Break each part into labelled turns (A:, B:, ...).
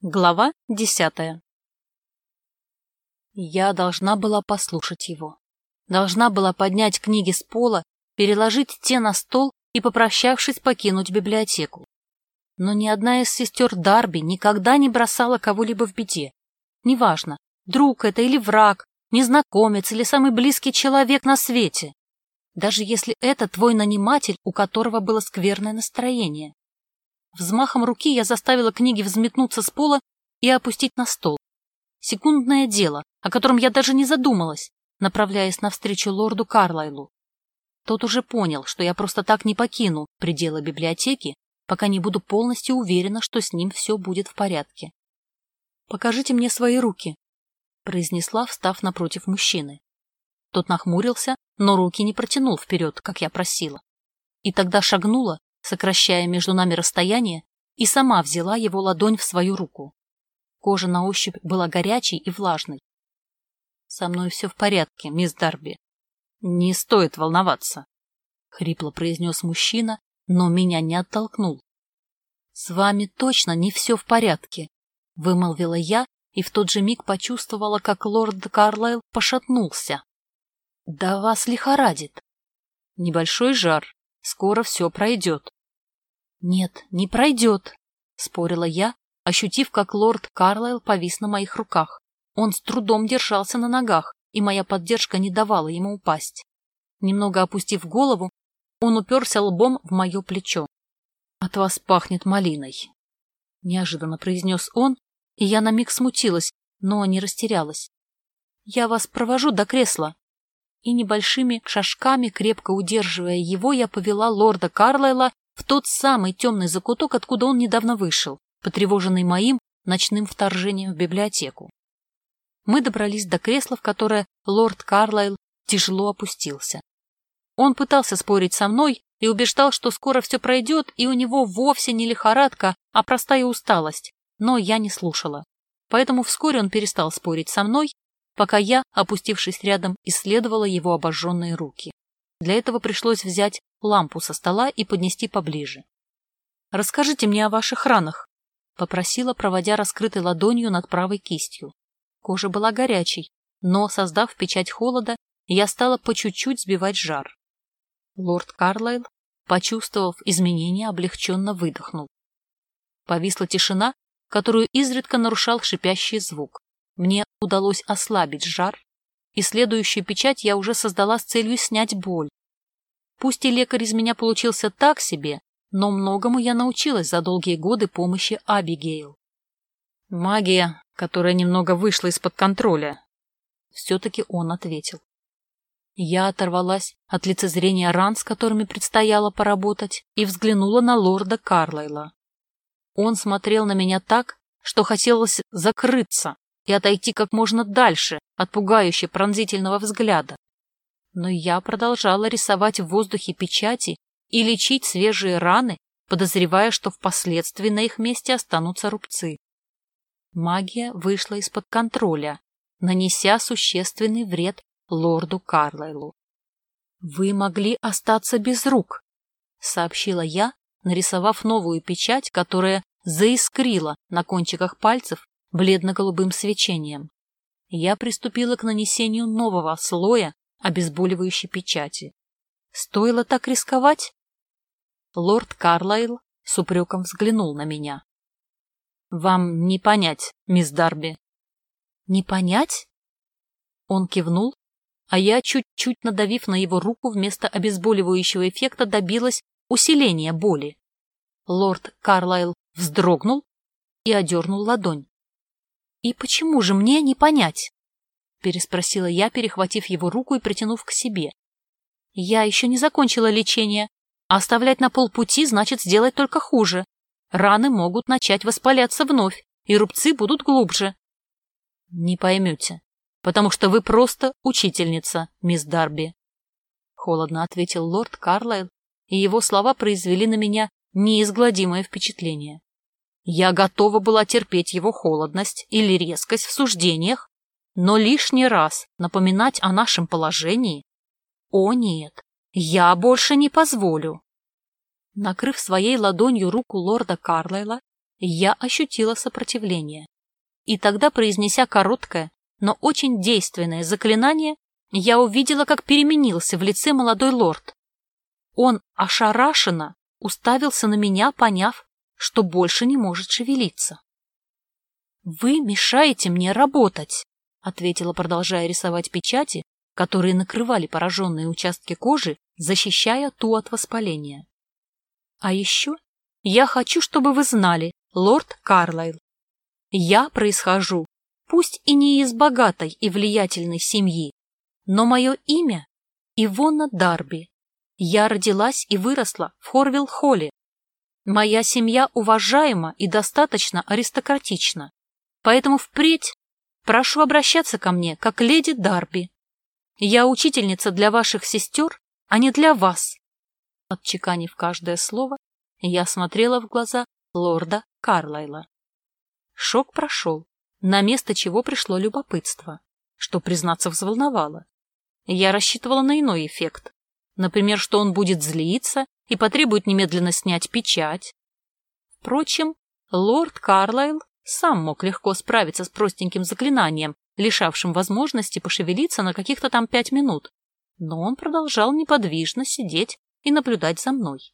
A: Глава 10. Я должна была послушать его. Должна была поднять книги с пола, переложить те на стол и, попрощавшись, покинуть библиотеку. Но ни одна из сестер Дарби никогда не бросала кого-либо в беде. Неважно, друг это или враг, незнакомец или самый близкий человек на свете. Даже если это твой наниматель, у которого было скверное настроение. Взмахом руки я заставила книги взметнуться с пола и опустить на стол. Секундное дело, о котором я даже не задумалась, направляясь навстречу лорду Карлайлу. Тот уже понял, что я просто так не покину пределы библиотеки, пока не буду полностью уверена, что с ним все будет в порядке. «Покажите мне свои руки», — произнесла, встав напротив мужчины. Тот нахмурился, но руки не протянул вперед, как я просила. И тогда шагнула, сокращая между нами расстояние, и сама взяла его ладонь в свою руку. Кожа на ощупь была горячей и влажной. «Со мной все в порядке, мисс Дарби. Не стоит волноваться», — хрипло произнес мужчина, но меня не оттолкнул. «С вами точно не все в порядке», — вымолвила я, и в тот же миг почувствовала, как лорд Карлайл пошатнулся. «Да вас лихорадит». «Небольшой жар. Скоро все пройдет». «Нет, не пройдет», — спорила я, ощутив, как лорд Карлайл повис на моих руках. Он с трудом держался на ногах, и моя поддержка не давала ему упасть. Немного опустив голову, он уперся лбом в мое плечо. «От вас пахнет малиной», — неожиданно произнес он, и я на миг смутилась, но не растерялась. «Я вас провожу до кресла». И небольшими шажками, крепко удерживая его, я повела лорда Карлайла в тот самый темный закуток, откуда он недавно вышел, потревоженный моим ночным вторжением в библиотеку. Мы добрались до кресла, в которое лорд Карлайл тяжело опустился. Он пытался спорить со мной и убеждал, что скоро все пройдет, и у него вовсе не лихорадка, а простая усталость, но я не слушала. Поэтому вскоре он перестал спорить со мной, пока я, опустившись рядом, исследовала его обожженные руки. Для этого пришлось взять лампу со стола и поднести поближе. «Расскажите мне о ваших ранах», — попросила, проводя раскрытой ладонью над правой кистью. Кожа была горячей, но, создав печать холода, я стала по чуть-чуть сбивать жар. Лорд Карлайл, почувствовав изменения, облегченно выдохнул. Повисла тишина, которую изредка нарушал шипящий звук. Мне удалось ослабить жар, и следующую печать я уже создала с целью снять боль. Пусть и лекарь из меня получился так себе, но многому я научилась за долгие годы помощи Абигейл. Магия, которая немного вышла из-под контроля. Все-таки он ответил. Я оторвалась от лицезрения ран, с которыми предстояло поработать, и взглянула на лорда Карлайла. Он смотрел на меня так, что хотелось закрыться и отойти как можно дальше от пугающе пронзительного взгляда. Но я продолжала рисовать в воздухе печати и лечить свежие раны, подозревая, что впоследствии на их месте останутся рубцы. Магия вышла из-под контроля, нанеся существенный вред лорду Карлайлу. «Вы могли остаться без рук», — сообщила я, нарисовав новую печать, которая заискрила на кончиках пальцев бледно-голубым свечением. Я приступила к нанесению нового слоя обезболивающей печати. Стоило так рисковать? Лорд Карлайл с упреком взглянул на меня. «Вам не понять, мисс Дарби». «Не понять?» Он кивнул, а я, чуть-чуть надавив на его руку, вместо обезболивающего эффекта добилась усиления боли. Лорд Карлайл вздрогнул и одернул ладонь. «И почему же мне не понять?» — переспросила я, перехватив его руку и притянув к себе. «Я еще не закончила лечение, а оставлять на полпути значит сделать только хуже. Раны могут начать воспаляться вновь, и рубцы будут глубже». «Не поймете, потому что вы просто учительница, мисс Дарби», — холодно ответил лорд Карлайл, и его слова произвели на меня неизгладимое впечатление. Я готова была терпеть его холодность или резкость в суждениях, но лишний раз напоминать о нашем положении? О нет, я больше не позволю. Накрыв своей ладонью руку лорда Карлайла, я ощутила сопротивление. И тогда, произнеся короткое, но очень действенное заклинание, я увидела, как переменился в лице молодой лорд. Он ошарашенно уставился на меня, поняв, что больше не может шевелиться. «Вы мешаете мне работать», — ответила, продолжая рисовать печати, которые накрывали пораженные участки кожи, защищая ту от воспаления. «А еще я хочу, чтобы вы знали, лорд Карлайл, я происхожу, пусть и не из богатой и влиятельной семьи, но мое имя — Ивонна Дарби. Я родилась и выросла в Хорвилл-Холле. Моя семья уважаема и достаточно аристократична, поэтому впредь прошу обращаться ко мне как леди Дарби. Я учительница для ваших сестер, а не для вас». Отчеканив каждое слово, я смотрела в глаза лорда Карлайла. Шок прошел, на место чего пришло любопытство, что, признаться, взволновало. Я рассчитывала на иной эффект. Например, что он будет злиться и потребует немедленно снять печать. Впрочем, лорд Карлайл сам мог легко справиться с простеньким заклинанием, лишавшим возможности пошевелиться на каких-то там 5 минут, но он продолжал неподвижно сидеть и наблюдать за мной.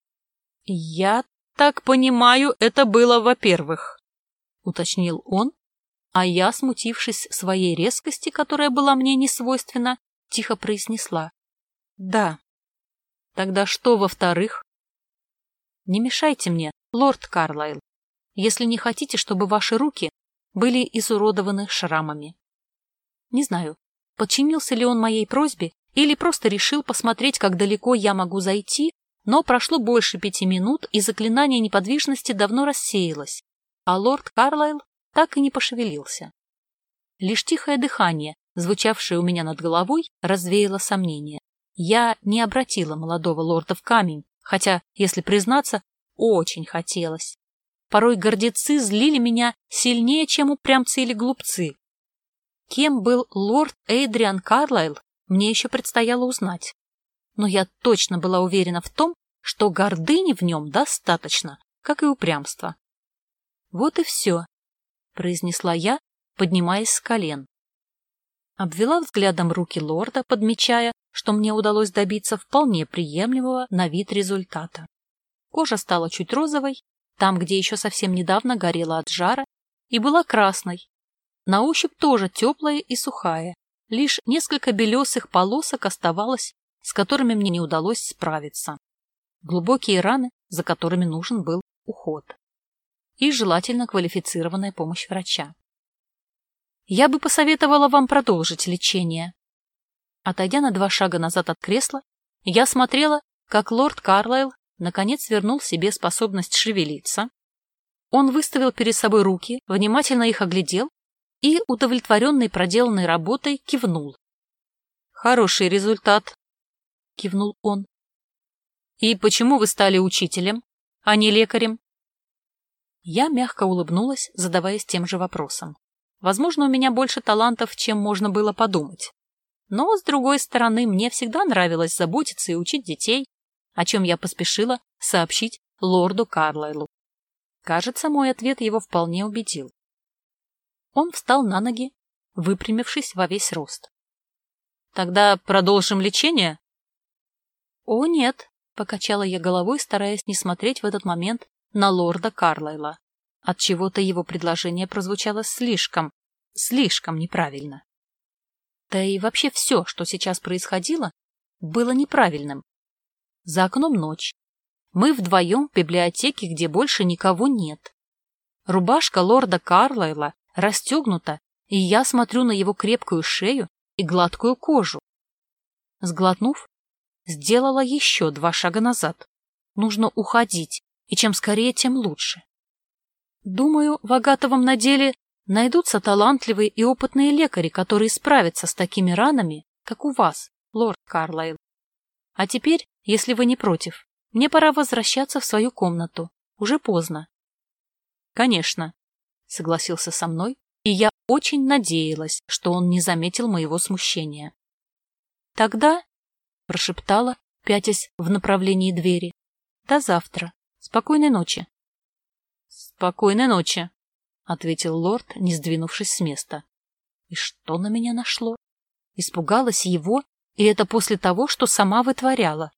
A: «Я так понимаю, это было во-первых», — уточнил он, а я, смутившись своей резкости, которая была мне несвойственна, тихо произнесла: «Да». «Тогда что во-вторых?» «Не мешайте мне, лорд Карлайл, если не хотите, чтобы ваши руки были изуродованы шрамами». Не знаю, подчинился ли он моей просьбе или просто решил посмотреть, как далеко я могу зайти, но прошло больше 5 минут, и заклинание неподвижности давно рассеялось, а лорд Карлайл так и не пошевелился. Лишь тихое дыхание, звучавшее у меня над головой, развеяло сомнения. Я не обратила молодого лорда в камень, хотя, если признаться, очень хотелось. Порой гордецы злили меня сильнее, чем упрямцы или глупцы. Кем был лорд Эйдриан Карлайл, мне еще предстояло узнать. Но я точно была уверена в том, что гордыни в нем достаточно, как и упрямства. «Вот и все», — произнесла я, поднимаясь с колен. Обвела взглядом руки лорда, подмечая, что мне удалось добиться вполне приемлемого на вид результата. Кожа стала чуть розовой, там, где еще совсем недавно горела от жара, и была красной. На ощупь тоже теплая и сухая, лишь несколько белесых полосок оставалось, с которыми мне не удалось справиться. Глубокие раны, за которыми нужен был уход. И желательно квалифицированная помощь врача. Я бы посоветовала вам продолжить лечение. Отойдя на 2 шага назад от кресла, я смотрела, как лорд Карлайл наконец вернул себе способность шевелиться. Он выставил перед собой руки, внимательно их оглядел и, удовлетворенный проделанной работой, кивнул. «Хороший результат», — кивнул он. «И почему вы стали учителем, а не лекарем?» Я мягко улыбнулась, задаваясь тем же вопросом. Возможно, у меня больше талантов, чем можно было подумать. Но, с другой стороны, мне всегда нравилось заботиться и учить детей, о чем я поспешила сообщить лорду Карлайлу. Кажется, мой ответ его вполне убедил. Он встал на ноги, выпрямившись во весь рост. «Тогда продолжим лечение?» «О, нет», — покачала я головой, стараясь не смотреть в этот момент на лорда Карлайла. Отчего-то его предложение прозвучало слишком неправильно. Да и вообще все, что сейчас происходило, было неправильным. За окном ночь. Мы вдвоем в библиотеке, где больше никого нет. Рубашка лорда Карлайла расстегнута, и я смотрю на его крепкую шею и гладкую кожу. Сглотнув, сделала еще 2 шага назад. Нужно уходить, и чем скорее, тем лучше. Думаю, в Агатовом наделе найдутся талантливые и опытные лекари, которые справятся с такими ранами, как у вас, лорд Карлайл. А теперь, если вы не против, мне пора возвращаться в свою комнату. Уже поздно. Конечно, согласился со мной, и я очень надеялась, что он не заметил моего смущения. Тогда, прошептала, пятясь в направлении двери, до завтра. Спокойной ночи. Спокойной ночи, — ответил лорд, не сдвинувшись с места. И что на меня нашло? Испугалась его, и это после того, что сама вытворяла.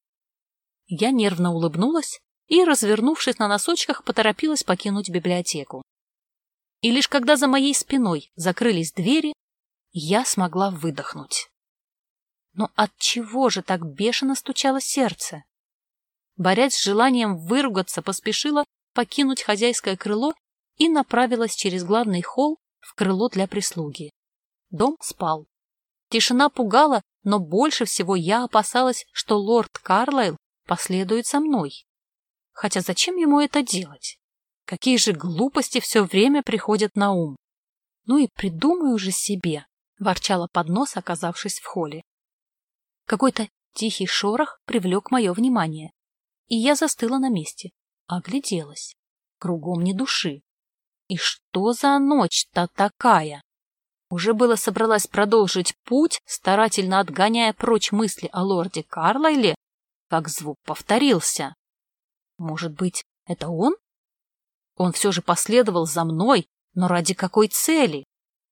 A: Я нервно улыбнулась и, развернувшись на носочках, поторопилась покинуть библиотеку. И лишь когда за моей спиной закрылись двери, я смогла выдохнуть. Но отчего же так бешено стучало сердце? Борясь с желанием выругаться, поспешила покинуть хозяйское крыло и направилась через главный холл в крыло для прислуги. Дом спал. Тишина пугала, но больше всего я опасалась, что лорд Карлайл последует за мной. Хотя зачем ему это делать? Какие же глупости все время приходят на ум? Ну и придумаю же себе, — ворчала под нос, оказавшись в холле. Какой-то тихий шорох привлек мое внимание, и я застыла на месте, огляделась. Кругом ни души. И что за ночь-то такая? Уже было собралась продолжить путь, старательно отгоняя прочь мысли о лорде Карлайле, как звук повторился. Может быть, это он? Он все же последовал за мной, но ради какой цели?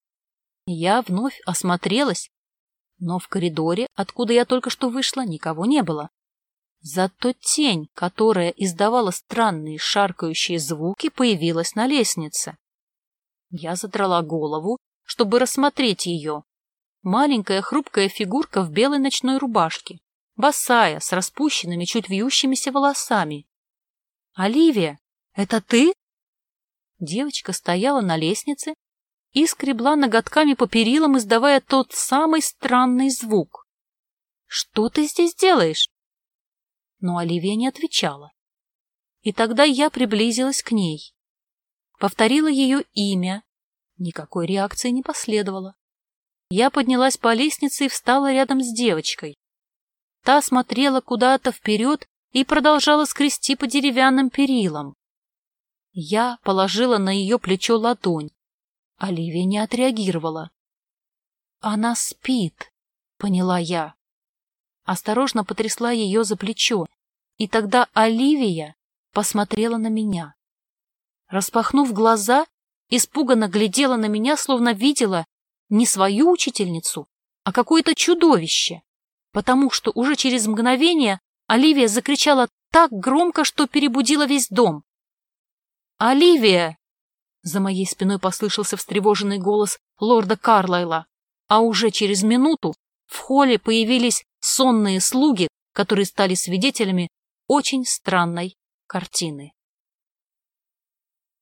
A: Я вновь осмотрелась, но в коридоре, откуда я только что вышла, никого не было. Зато тень, которая издавала странные шаркающие звуки, появилась на лестнице. Я задрала голову, чтобы рассмотреть ее. Маленькая хрупкая фигурка в белой ночной рубашке, босая, с распущенными, чуть вьющимися волосами. «Оливия, это ты?» Девочка стояла на лестнице и скребла ноготками по перилам, издавая тот самый странный звук. «Что ты здесь делаешь?» Но Оливия не отвечала. И тогда я приблизилась к ней. Повторила ее имя. Никакой реакции не последовало. Я поднялась по лестнице и встала рядом с девочкой. Та смотрела куда-то вперед и продолжала скрести по деревянным перилам. Я положила на ее плечо ладонь. Оливия не отреагировала. «Она спит», — поняла я. Осторожно потрясла ее за плечо, и тогда Оливия посмотрела на меня. Распахнув глаза, испуганно глядела на меня, словно видела не свою учительницу, а какое-то чудовище, потому что уже через мгновение Оливия закричала так громко, что перебудила весь дом. «Оливия!» — за моей спиной послышался встревоженный голос лорда Карлайла, а уже через минуту в холле появились сонные слуги, которые стали свидетелями очень странной картины.